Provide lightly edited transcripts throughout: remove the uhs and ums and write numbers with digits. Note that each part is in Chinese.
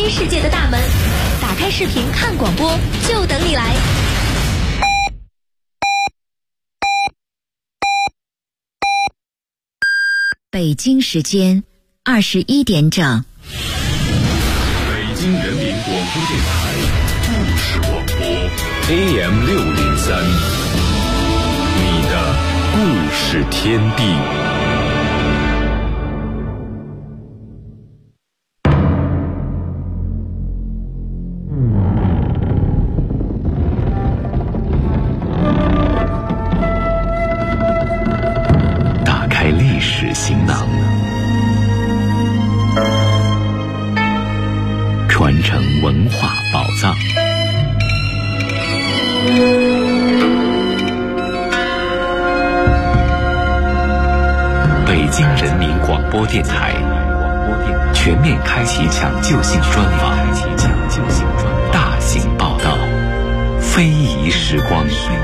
新世界的大门。打开视频看广播，就等你来。 北京时间21点整。 北京人民广播电台故事广播 AM603，你的故事天地。打开历史行囊，传承文化宝藏。北京人民广播电台全面开启抢救性专访，大型报道，非遗时光。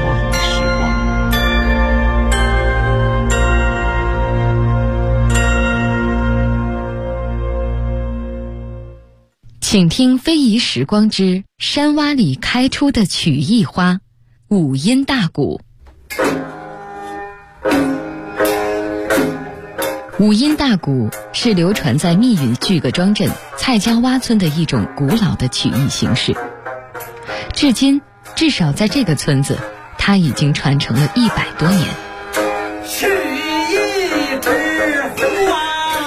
请听非遗时光之山洼里开出的曲艺花——五音大鼓。五音大鼓是流传在密云巨各庄镇蔡家洼村的一种古老的曲艺形式。至今，至少在这个村子，它已经传承了100多年。 曲艺之湖啊，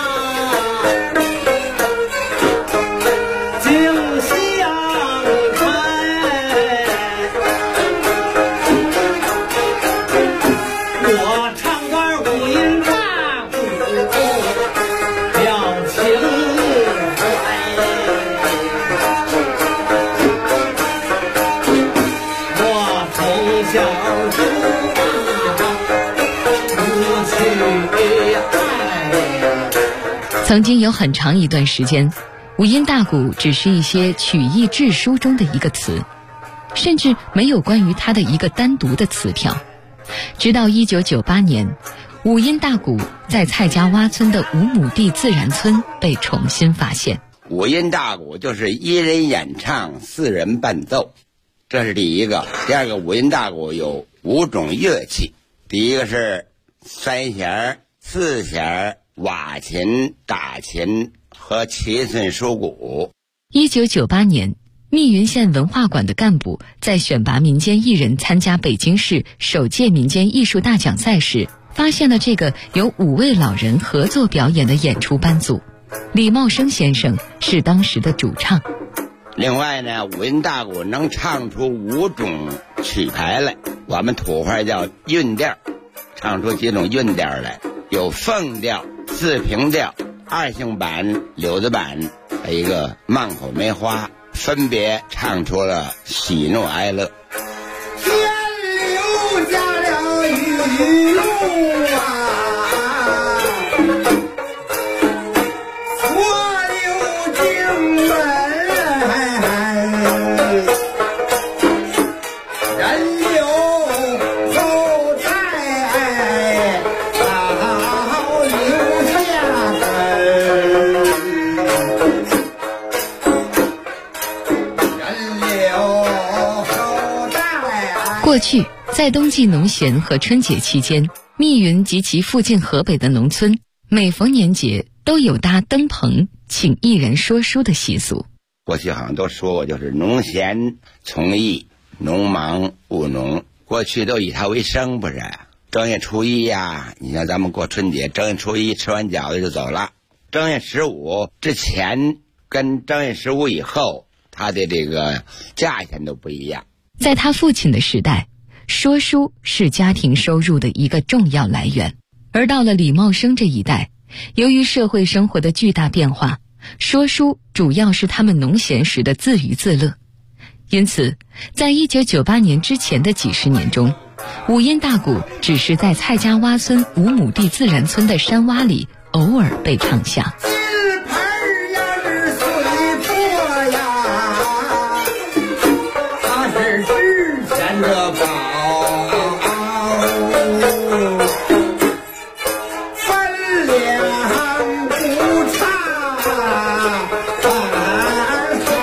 景相传。我唱段五音大鼓，表情怀。我从小曾经有很长一段时间，五音大鼓只是一些曲艺志书中的一个词，甚至没有关于它的一个单独的词条。直到1998年，五音大鼓在蔡家洼村的5亩地自然村被重新发现。 五音大鼓就是1人演唱，4人伴奏，这是第一个。第二个，五音大鼓有5种乐器，第一个是3弦、4弦、瓦琴、打琴和7寸书鼓。 1998年，密云县文化馆的干部在选拔民间艺人参加北京市首届民间艺术大奖赛时，发现了这个由5位老人合作表演的演出班组。李茂生先生是当时的主唱。 另外呢，五音大鼓能唱出5种曲牌来，我们土话叫韵调，唱出几种韵调来，有凤调、四平调、2性板、柳子板，还有一个慢口梅花，分别唱出了喜怒哀乐。 天留下了雨露啊，我流经门，人流后代早留下根，人流后代。 过去，在冬季农闲和春节期间，密云及其附近河北的农村，每逢年节都有搭灯棚请艺人说书的习俗。 过去好像都说过，就是农闲从艺，农忙务农。过去都以它为生，不是？正月初一呀，你像咱们过春节，正月初一吃完饺子就走了。正月15之前跟正月15以后，它的这个价钱都不一样。 在他父亲的时代，说书是家庭收入的一个重要来源。而到了李茂生这一代，由于社会生活的巨大变化，说书主要是他们农闲时的自娱自乐。因此，在1998年之前的几十年中，五音大鼓只是在蔡家洼村5亩地自然村的山洼里偶尔被唱响。 分量不差，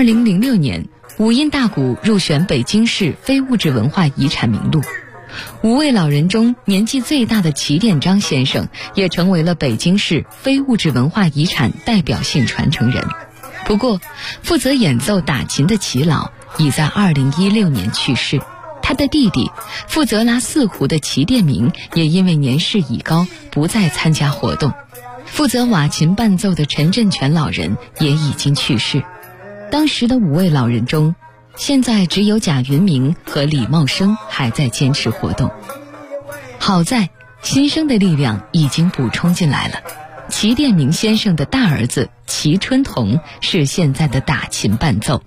2006年，五音大鼓入选北京市非物质文化遗产名录。5位老人中年纪最大的齐殿章先生也成为了北京市非物质文化遗产代表性传承人。不过，负责演奏打琴的齐老已在2016年去世，他的弟弟负责拉四胡的齐殿明也因为年事已高不再参加活动。负责瓦琴伴奏的陈振全老人也已经去世。当时的5位老人中，现在只有贾云明和李茂生还在坚持活动。好在新生的力量已经补充进来了。齐殿明先生的大儿子齐春同是现在的打琴伴奏。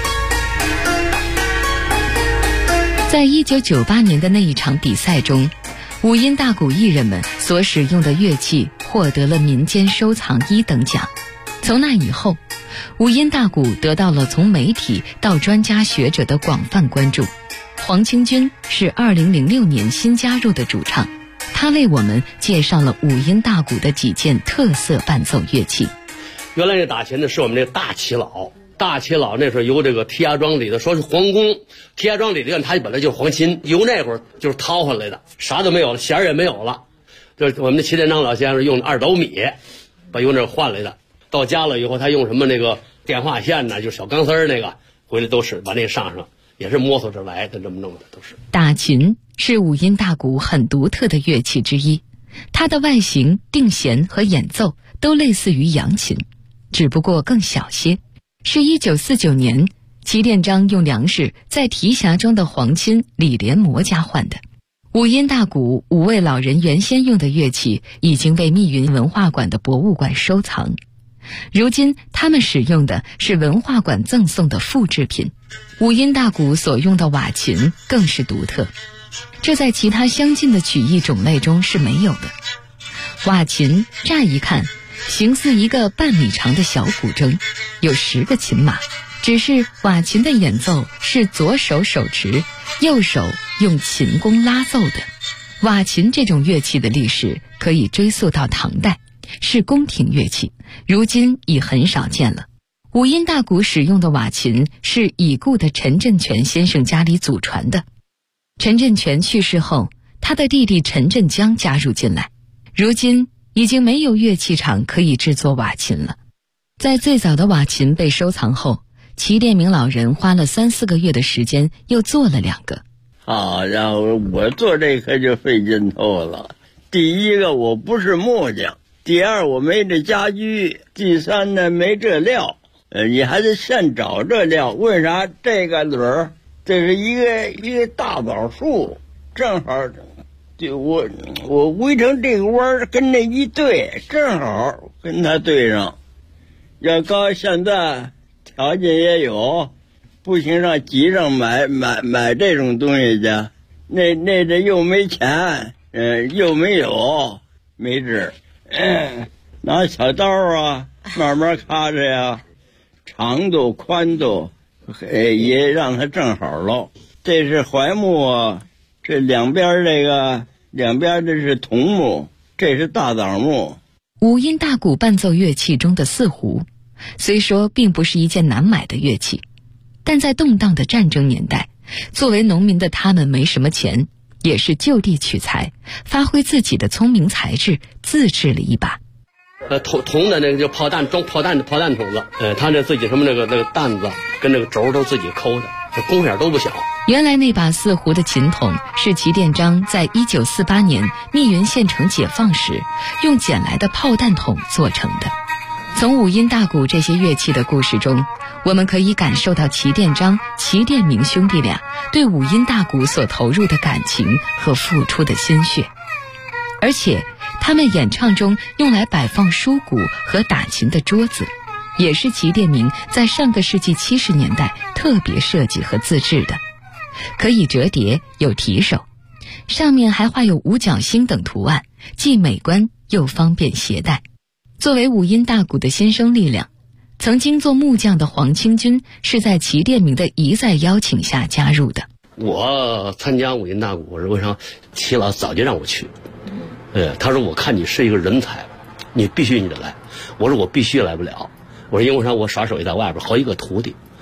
在1998年的那一场比赛中，五音大鼓艺人们所使用的乐器获得了民间收藏1等奖。从那以后，五音大鼓得到了从媒体到专家学者的广泛关注。黄清军是2006年新加入的主唱，他为我们介绍了五音大鼓的几件特色伴奏乐器。 原来这打琴的是我们这个大齐老那时候由这个提家庄里的，说是皇宫提家庄里的，他本来就是黄琴，由那会儿就是掏回来的，啥都没有了，弦也没有了，就是我们的齐殿章老先生用2斗米把由那换来的。到家了以后，他用什么那个电话线呢，就是小钢丝那个，回来都是把那上，也是摸索着来的，这么弄的都是。 打琴是五音大鼓很独特的乐器之一，它的外形、定弦和演奏都类似于扬琴，只不过更小些。是1949年齐殿章用粮食在提辖庄的皇亲李连模家换的。五音大鼓5位老人原先用的乐器已经被密云文化馆的博物馆收藏，如今他们使用的是文化馆赠送的复制品。五音大鼓所用的瓦琴更是独特，这在其他相近的曲艺种类中是没有的。瓦琴乍一看形似一个半米长的小古筝，有10个琴码，只是瓦琴的演奏是左手手持，右手用琴弓拉奏的。瓦琴这种乐器的历史可以追溯到唐代，是宫廷乐器，如今已很少见了。五音大鼓使用的瓦琴是已故的陈振全先生家里祖传的。陈振全去世后，他的弟弟陈振江加入进来，如今已经没有乐器厂可以制作瓦琴了。在最早的瓦琴被收藏后，齐殿明老人花了3、4个月的时间又做了2个。 然后我做这可就费劲头了。第一个，我不是木匠；第二，我没这家具；第三呢，没这料。你还得现找这料。为啥？这个轮儿，这是一个大枣树，正好就我围成这个弯儿，跟那一对，正好跟它对上。要搁现在条件也有，不行上集上买这种东西去，那这又没钱，又没有，没治。拿小刀啊，慢慢咔着呀，长度宽度也让它正好喽。这是槐木啊，这两边这是桐木，这是大枣木。 五音大鼓伴奏乐器中的四胡，虽说并不是一件难买的乐器，但在动荡的战争年代，作为农民的他们没什么钱，也是就地取材，发挥自己的聪明才智，自制了一把。 铜的那个就炮弹装炮弹的炮弹筒子，他这自己什么那个弹子跟那个轴都自己抠的，这工眼都不小。 原来那把四胡的琴筒是齐殿章在1948年密云县城解放时用捡来的炮弹筒做成的。从五音大鼓这些乐器的故事中，我们可以感受到齐殿章、齐殿明兄弟俩对五音大鼓所投入的感情和付出的心血。而且他们演唱中用来摆放书鼓和打琴的桌子，也是齐殿明在上个世纪70年代特别设计和自制的，可以折叠，有提手，上面还画有五角星等图案，既美观又方便携带。作为五音大鼓的新生力量，曾经做木匠的黄清军是在齐殿明的一再邀请下加入的。 我参加五音大鼓，我是为啥？齐老早就让我去。他说我看你是一个人才，你必须你得来。我说我必须来不了。我说因为啥？我耍手艺在外边好几个徒弟，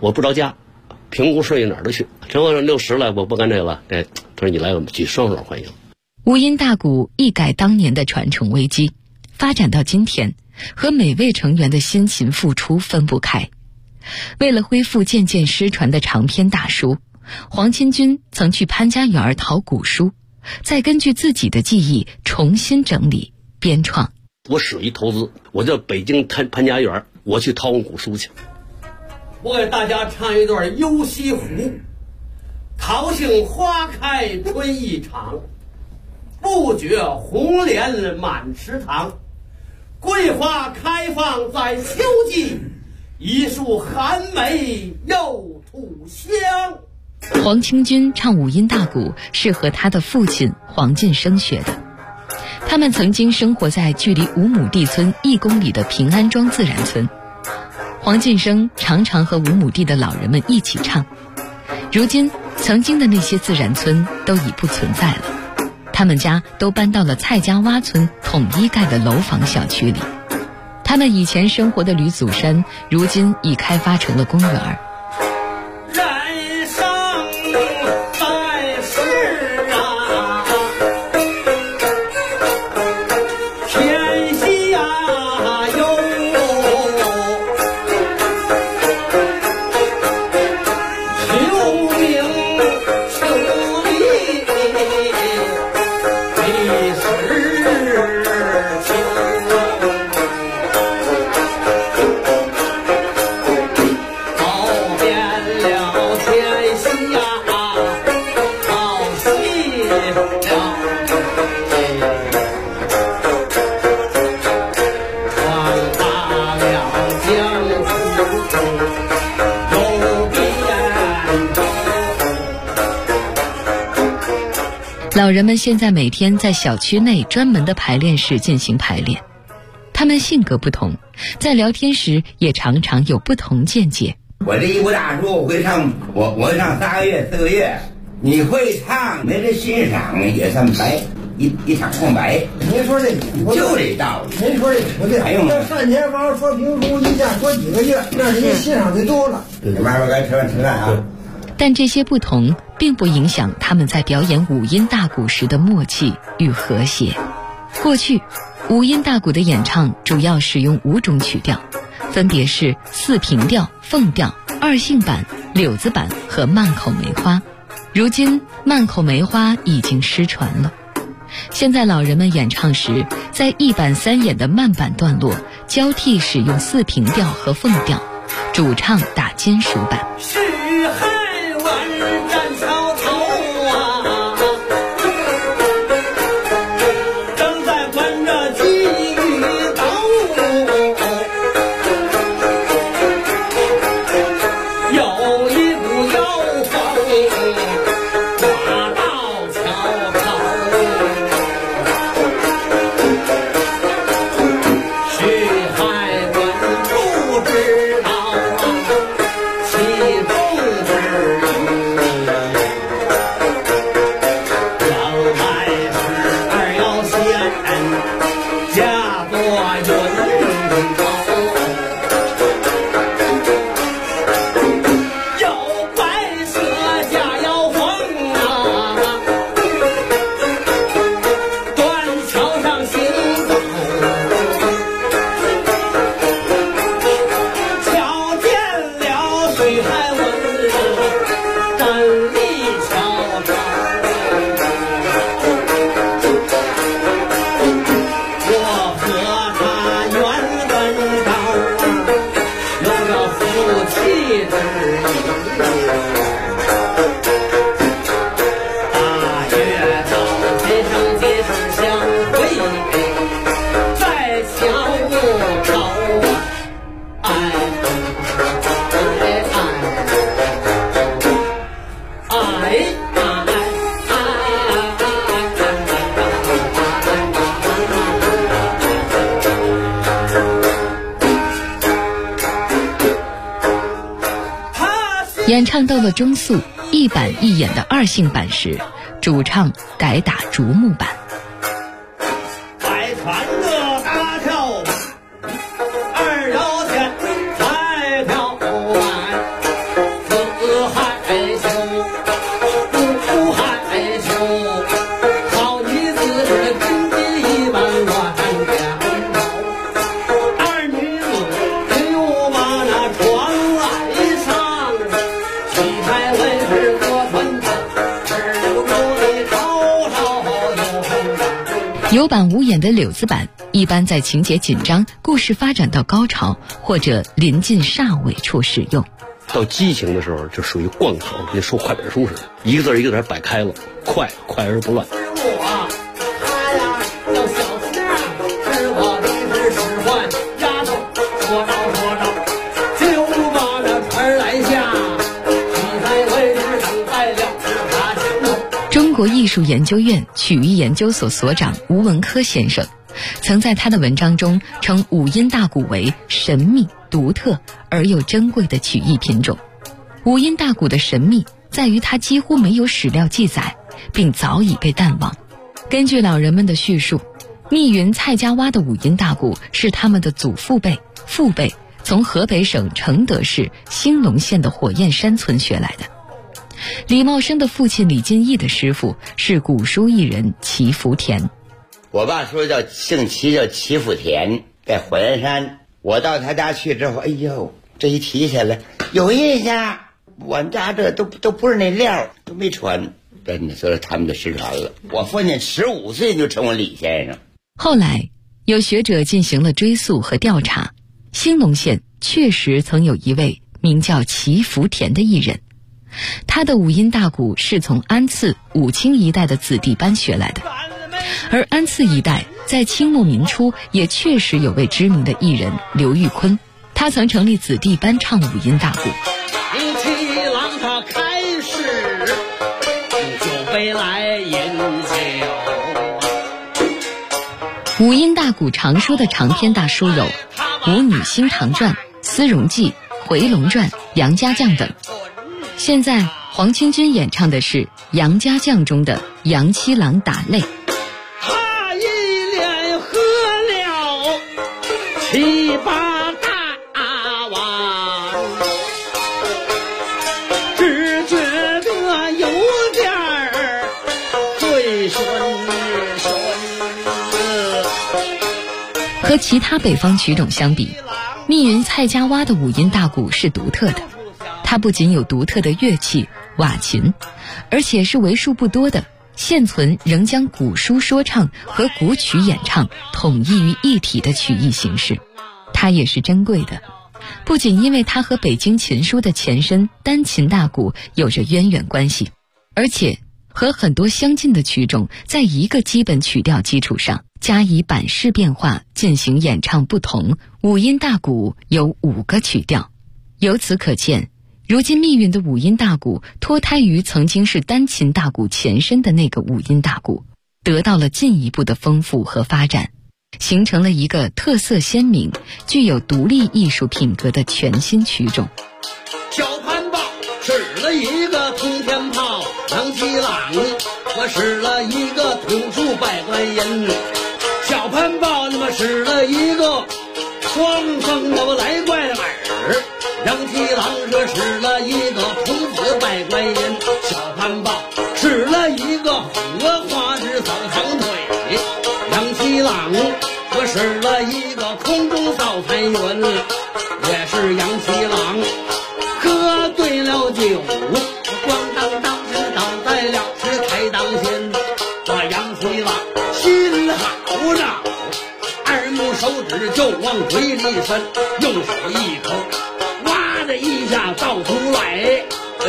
我不着家，评估顺哪儿都去。陈和尚60了，我不干这个了。他说你来，我们举双手欢迎。 无音大鼓一改当年的传承危机，发展到今天，和每位成员的辛勤付出分不开。为了恢复渐渐失传的长篇大书，黄巾军曾去潘家园讨古书，再根据自己的记忆重新整理编创。 我使一投资，我到北京潘家园，我去掏古书去。我给大家唱一段《游西湖》。桃杏花开春意长，不觉红莲满池塘。桂花开放在秋季，一树寒梅又吐香。 黄清军唱五音大鼓是和他的父亲黄进生学的。他们曾经生活在距离5亩地村1公里的平安庄自然村。黄进生常常和5亩地的老人们一起唱。如今曾经的那些自然村都已不存在了，他们家都搬到了蔡家洼村统一盖的楼房小区里。他们以前生活的吕祖山如今已开发成了公园。 人生在世啊，天下有求名求利，历史跑遍了天下，跑细了闯大了江湖，游遍州。 老人们现在每天在小区内专门的排练室进行排练。他们性格不同，在聊天时也常常有不同见解。 我这一部大书我会唱，我会唱3个月4个月。你会唱没人欣赏也算白，一场空白。 您说这就这道理。 您说这不对。 还用这单田芳说评书一下说几个月，让人家欣赏的多了。 慢慢该吃饭啊。 但这些不同并不影响他们在表演五音大鼓时的默契与和谐。过去五音大鼓的演唱主要使用5种曲调，分别是4平调、凤调、2性板、柳子板和慢口梅花。如今慢口梅花已经失传了。现在老人们演唱时，在1板3眼的慢板段落交替使用4平调和凤调，主唱打金属板。 是海湾站桥头啊，正在关着金鱼刀，有一股妖风刮到桥头，是海湾不知道其中之意，原来是二妖仙驾过云头，有白蛇驾妖皇啊，断桥上行走，瞧见了水海文站立桥头，我和他缘分高，有着夫妻之意。大月到今生相会，在桥头哎演唱到了中速1板1眼的2性板时，主唱改打竹木板。 再穿个大跳板，2摇线再跳板， 窗外上，旗开文是过船头，日不够的高烧有红掌。 有版无演的柳子版一般在情节紧张、故事发展到高潮或者临近煞尾处使用。 到激情的时候就属于贯口，跟说快本书似的，一个字一个字摆开了，快而不乱。 他呀叫小四儿，是我的是使唤丫头，说着就把那船来下，旗开文是等待了他前头。 中国艺术研究院曲艺研究所所长吴文科先生曾在他的文章中称五音大鼓为神秘、独特而又珍贵的曲艺品种。五音大鼓的神秘在于它几乎没有史料记载，并早已被淡忘。根据老人们的叙述，密云、蔡家洼的五音大鼓是他们的祖父辈、父辈从河北省承德市兴隆县的火焰山村学来的。李茂生的父亲李金义的师傅是古书艺人齐福田。 我爸说叫姓齐，叫齐福田，在火焰山。我到他家去之后，哎呦，这一提起来有印象，我们家这都不是那料，都没传，真的，所以他们就失传了。我父亲15岁就成为李先生。 后来有学者进行了追溯和调查，兴隆县确实曾有一位名叫齐福田的艺人，他的五音大鼓是从安次、武清一带的子弟班学来的。而安次一带在清末民初也确实有位知名的艺人刘玉坤，他曾成立子弟班唱五音大鼓。 七郎他开始酒杯来饮酒。 五音大鼓常说的长篇大书有《舞女新唐传》《丝绒记》《回龙传》《杨家将》等。现在黄清军演唱的是杨家将中的杨七郎打擂。 他一连喝了7、8大碗，只觉得有点儿醉醺醺。 和其他北方曲种相比，密云蔡家洼的五音大鼓是独特的。它不仅有独特的乐器瓦琴，而且是为数不多的现存仍将古书说唱和古曲演唱统一于一体的曲艺形式。它也是珍贵的，不仅因为它和北京琴书的前身单琴大鼓有着渊源关系，而且和很多相近的曲种在一个基本曲调基础上加以版式变化进行演唱不同。五音大鼓有5个曲调，由此可见，如今密云的五音大鼓脱胎于曾经是单琴大鼓前身的那个五音大鼓，得到了进一步的丰富和发展，形成了一个特色鲜明、具有独立艺术品格的全新曲种。 小潘豹使了一个通天炮，杨七郎我使了一个土树百官银，小潘豹那么使了一个双风那么来怪耳，杨七郎这使了一个童子百官银，小潘豹使了一个荷花枝扫长腿，杨七郎我使了一个空中扫残云，也是杨七郎喝对了酒，咣当当是倒在了是台当先，我杨七郎心好恼，二目手指就往嘴里伸，用手一口哇的一下倒出来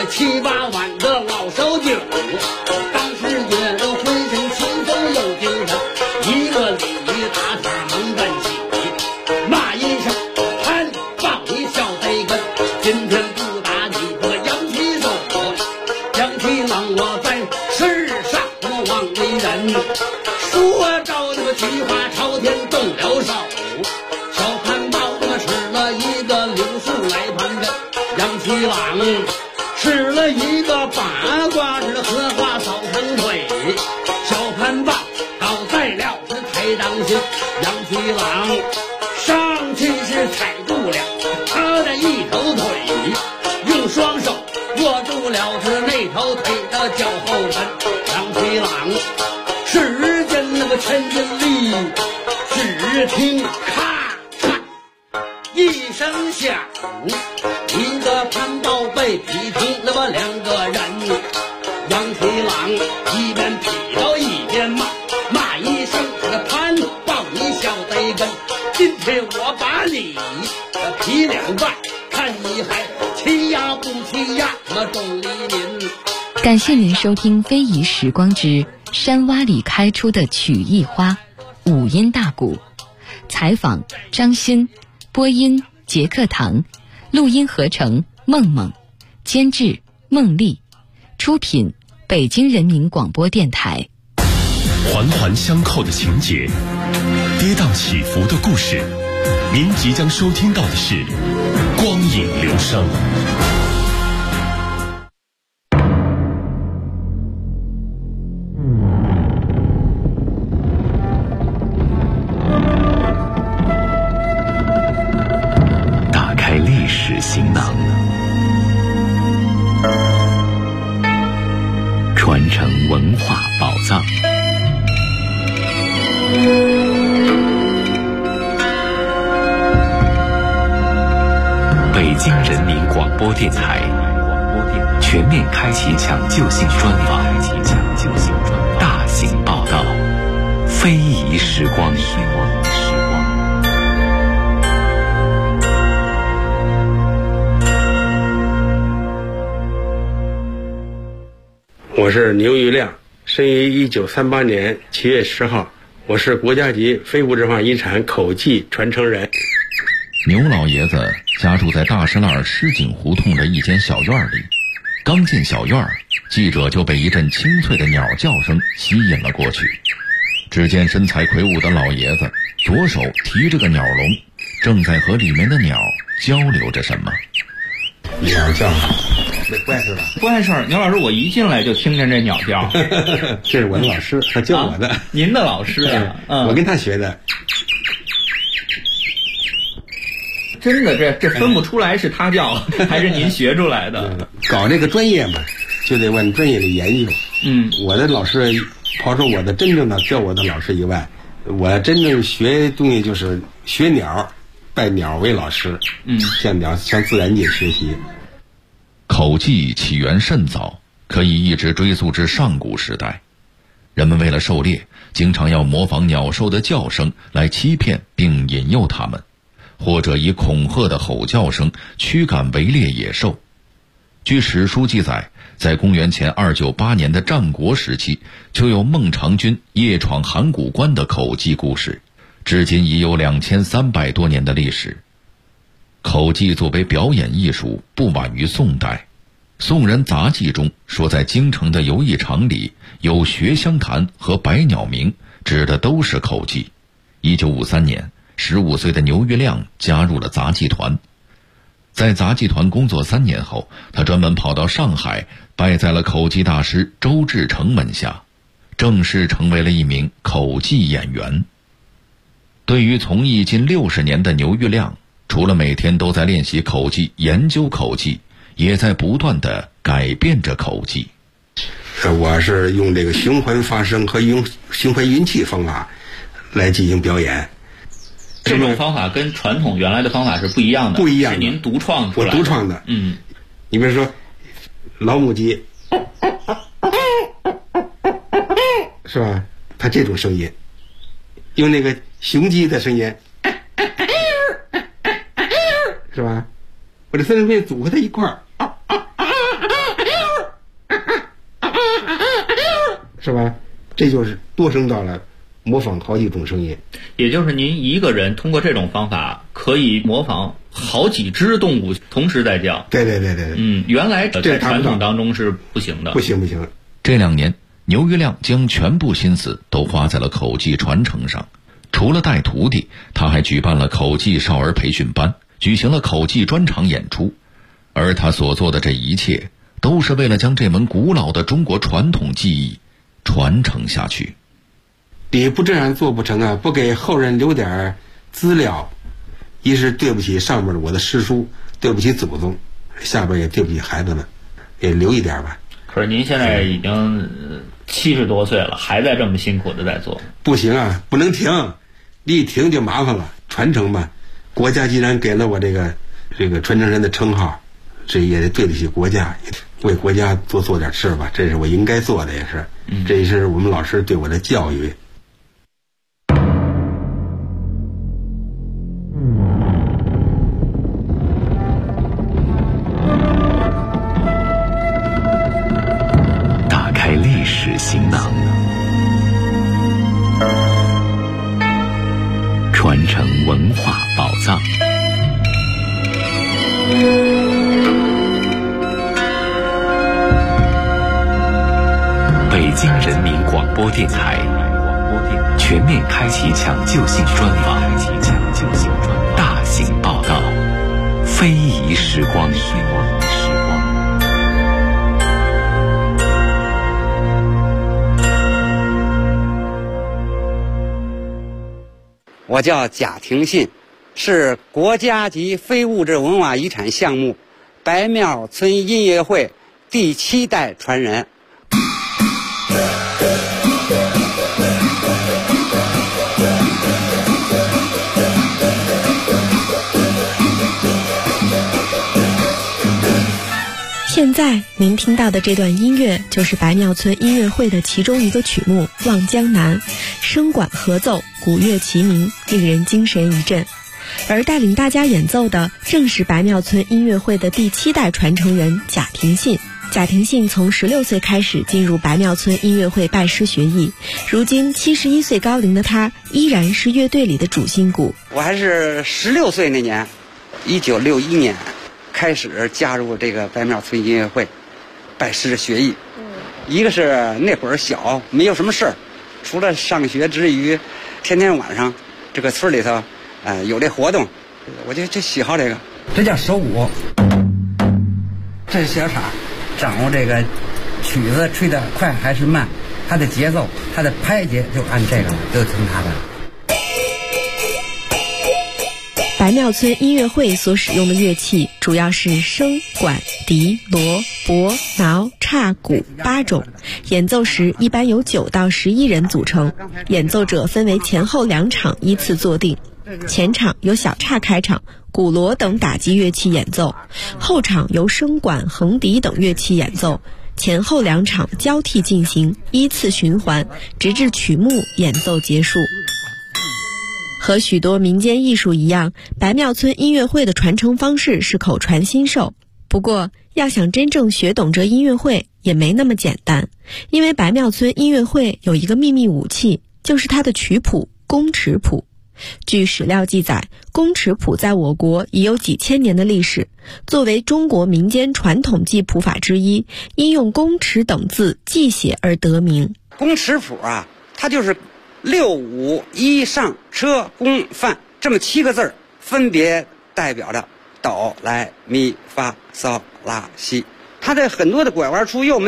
7、8碗的老烧酒，当时觉得浑身轻松有精神，一个鲤鱼打腿猛干起，骂一声潘豹你小贼根，今天不打你个杨七手，杨七郎我在世上我望为人，说着这个菊花朝天动了手，小潘豹这么使了一个柳树来盘根，杨七郎使了一个八卦是荷花扫长腿，小潘豹倒在了是台当心，杨七郎上去是踩住了他的一头腿，用双手握住了是那头腿的脚后跟，杨七郎使尽那个千斤力，只听咔嚓一声响， 劈成那么2个人，杨七郎一边劈刀一边骂一声这个潘豹你小贼根，今天我把你劈2半，看你还欺压不欺压那众黎民。 感谢您收听非遗时光之山洼里开出的曲艺花五音大鼓，采访张欣，播音杰克堂，录音合成梦梦，监制孟丽，出品北京人民广播电台。 环环相扣的情节，跌宕起伏的故事，您即将收听到的是光影流声。打开历史行囊，传承文化宝藏。北京人民广播电台全面开启抢救性专访，大型报道，非遗时光。 我是牛玉亮，生于1938年7月10号，我是国家级非物质文化遗产口技传承人。 牛老爷子家住在大石栏狮井胡同的一间小院里，刚进小院，记者就被一阵清脆的鸟叫声吸引了过去。只见身材魁梧的老爷子左手提着个鸟笼，正在和里面的鸟交流着什么。 鸟叫不碍事吧？ 不碍事。牛老师，我一进来就听见这鸟叫。 这是我的老师，他教我的。 您的老师啊？ 我跟他学的。 真的，这分不出来是他教还是您学出来的。 搞这个专业嘛，就得往专业里研究。我的老师，刨出我的真正的教我的老师以外，我真正学东西就是学鸟，拜鸟为老师。向鸟向自然界学习。 口技起源甚早，可以一直追溯至上古时代。人们为了狩猎，经常要模仿鸟兽的叫声来欺骗并引诱它们，或者以恐吓的吼叫声驱赶围猎野兽。据史书记载，在公元前298年的战国时期，就有孟尝君夜闯函谷关的口技故事，至今已有2300多年的历史。口技作为表演艺术，不晚于宋代。宋人杂记中说，在京城的游艺场里有学香坛和百鸟鸣，指的都是口技。1953年，15岁的牛玉亮加入了杂技团。在杂技团工作3年后，他专门跑到上海，拜在了口技大师周志成门下，正式成为了一名口技演员。对于从艺近60年的牛玉亮，除了每天都在练习口技、研究口技，也在不断地改变着口技。 我是用这个循环发声和用循环运气方法来进行表演。 这种方法跟传统原来的方法是不一样的， 不一样的， 是您独创出来的。 我独创的。你比如说老母鸡，是吧？它这种声音，用那个雄鸡的声音，是吧？我这三声片组合在一块儿，是吧？这就是多声道了，模仿好几种声音。 也就是您一个人通过这种方法可以模仿好几只动物同时在叫。 对。 原来在传统当中是不行的。 不行。 这2年，牛玉亮将全部心思都花在了口技传承上。除了带徒弟，他还举办了口技少儿培训班，举行了口技专场演出。而他所做的这一切，都是为了将这门古老的中国传统技艺传承下去。 你不这样做不成啊！不给后人留点资料，一是对不起上面我的师叔，对不起祖宗，下边也对不起孩子们，也留一点吧。 可是您现在已经70多岁了，还在这么辛苦的在做。 不行啊，不能停，你一停就麻烦了。传承吧，国家既然给了我这个传承人的称号， 这也得对得起国家，为国家多做点事吧，这是我应该做的，也是，这也是我们老师对我的教育。 打开历史行囊，传承文化宝藏。北京人民广播电台全面开启抢救性专访，大型报道，非遗时光。 我叫贾廷信，是国家级非物质文化遗产项目白庙村音乐会第7代传人。 现在您听到的这段音乐就是白庙村音乐会的其中一个曲目《望江南》，声管合奏，鼓乐齐鸣，令人精神一振。而带领大家演奏的正是白庙村音乐会的第7代传承人贾廷信。贾廷信从16岁开始进入白庙村音乐会拜师学艺，如今71岁高龄的他依然是乐队里的主心骨。 我还是16岁那年，1961年开始加入这个白庙村音乐会，拜师学艺。一个是那会儿小，没有什么事儿，除了上学之余，天天晚上这个村里头，有这活动，我就喜好这个。这叫手鼓，这是小叉，掌握这个曲子吹得快还是慢，它的节奏，它的拍节就按这个了，就听它的。 白庙村音乐会所使用的乐器主要是笙、管、笛、锣、钹、挠、叉、鼓8种，演奏时一般由9到11人组成，演奏者分为前后2场依次坐定，前场由小叉开场，鼓锣等打击乐器演奏，后场由笙管、横笛等乐器演奏，前后2场交替进行，依次循环，直至曲目演奏结束。和许多民间艺术一样，白庙村音乐会的传承方式是口传心授。不过，要想真正学懂这音乐会也没那么简单，因为白庙村音乐会有一个秘密武器，就是它的曲谱宫尺谱。据史料记载，宫尺谱在我国已有几千年的历史，作为中国民间传统记谱法之一，因用宫尺等字记写而得名。 宫尺谱啊，它就是6、5、1上车宫范这么7个字，分别代表着哆来咪发嗦拉西。它在很多的拐弯处又没